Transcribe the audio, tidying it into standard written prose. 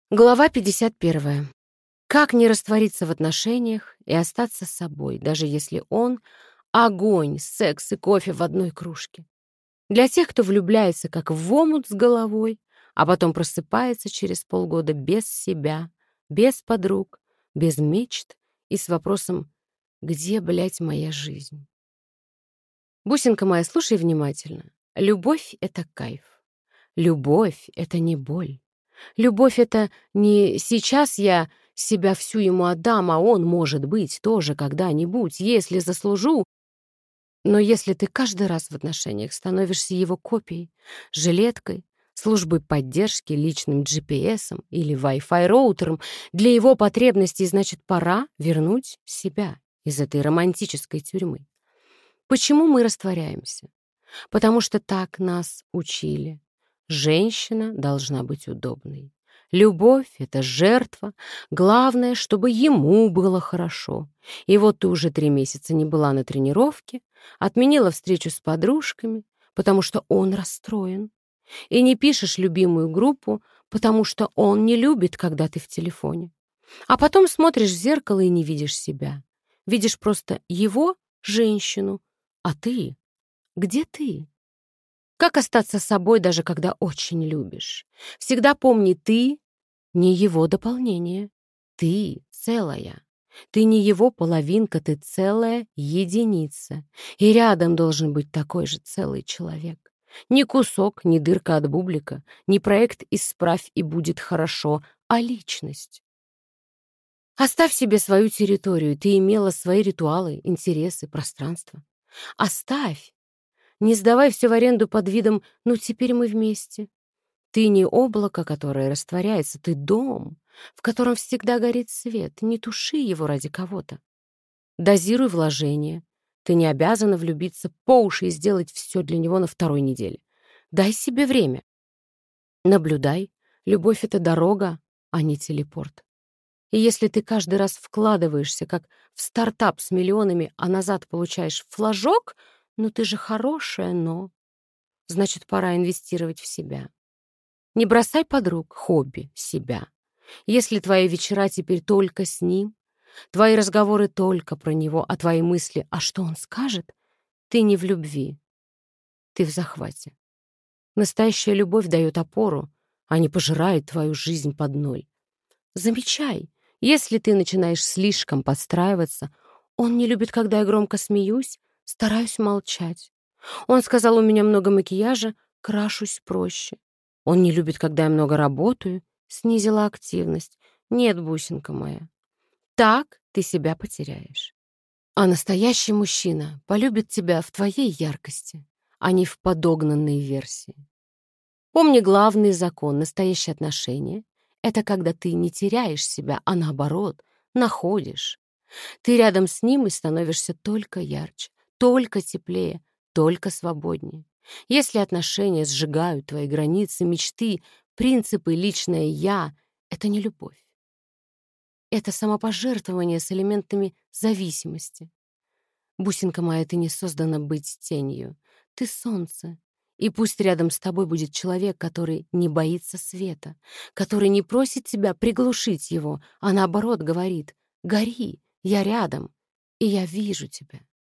Глава 51. Как не раствориться в отношениях и остаться собой, даже если он — огонь, секс и кофе в одной кружке. Для тех, кто влюбляется как в омут с головой, а потом просыпается через полгода без себя, без подруг, без мечт и с вопросом «Где, блядь, моя жизнь?». Бусинка моя, слушай внимательно. Любовь — это кайф. Любовь — это не боль. Любовь — это не сейчас я себя всю ему отдам, а он, может быть, тоже когда-нибудь, если заслужу. Но если ты каждый раз в отношениях становишься его копией, жилеткой, службой поддержки, личным GPS или Wi-Fi роутером для его потребностей, значит, пора вернуть себя из этой романтической тюрьмы. Почему мы растворяемся? Потому что так нас учили. Женщина должна быть удобной. Любовь — это жертва. Главное, чтобы ему было хорошо. И вот ты уже 3 месяца не была на тренировке, отменила встречу с подружками, потому что он расстроен. И не пишешь любимую группу, потому что он не любит, когда ты в телефоне. А потом смотришь в зеркало и не видишь себя. Видишь просто его, женщину, а ты? Где ты? Как остаться собой, даже когда очень любишь? Всегда помни, ты не его дополнение. Ты целая. Ты не его половинка, ты целая единица. И рядом должен быть такой же целый человек. Не кусок, не дырка от бублика, не проект «Исправь и будет хорошо», а личность. Оставь себе свою территорию. Ты имела свои ритуалы, интересы, пространство. Оставь. Не сдавай все в аренду под видом «ну, теперь мы вместе». Ты не облако, которое растворяется, ты дом, в котором всегда горит свет. Не туши его ради кого-то. Дозируй вложения. Ты не обязана влюбиться по уши и сделать все для него на 2-й неделе. Дай себе время. Наблюдай. Любовь — это дорога, а не телепорт. И если ты каждый раз вкладываешься, как в стартап с миллионами, а назад получаешь флажок, ну ты же хорошая, но... Значит, пора инвестировать в себя. Не бросай подруг, хобби, себя. Если твои вечера теперь только с ним, твои разговоры только про него, а твои мысли «а что он скажет?», ты не в любви, ты в захвате. Настоящая любовь дает опору, а не пожирает твою жизнь под ноль. Замечай, если ты начинаешь слишком подстраиваться, он не любит, когда я громко смеюсь, стараюсь молчать. Он сказал, у меня много макияжа, крашусь проще. Он не любит, когда я много работаю, снизила активность. Нет, бусинка моя, так ты себя потеряешь. А настоящий мужчина полюбит тебя в твоей яркости, а не в подогнанной версии. Помни главный закон: настоящие отношения — это когда ты не теряешь себя, а наоборот, находишь. Ты рядом с ним и становишься только ярче, только теплее, только свободнее. Если отношения сжигают твои границы, мечты, принципы, личное «я» — это не любовь. Это самопожертвование с элементами зависимости. Бусинка моя, ты не создана быть тенью. Ты солнце. И пусть рядом с тобой будет человек, который не боится света, который не просит тебя приглушить его, а наоборот говорит: «Гори, я рядом, и я вижу тебя».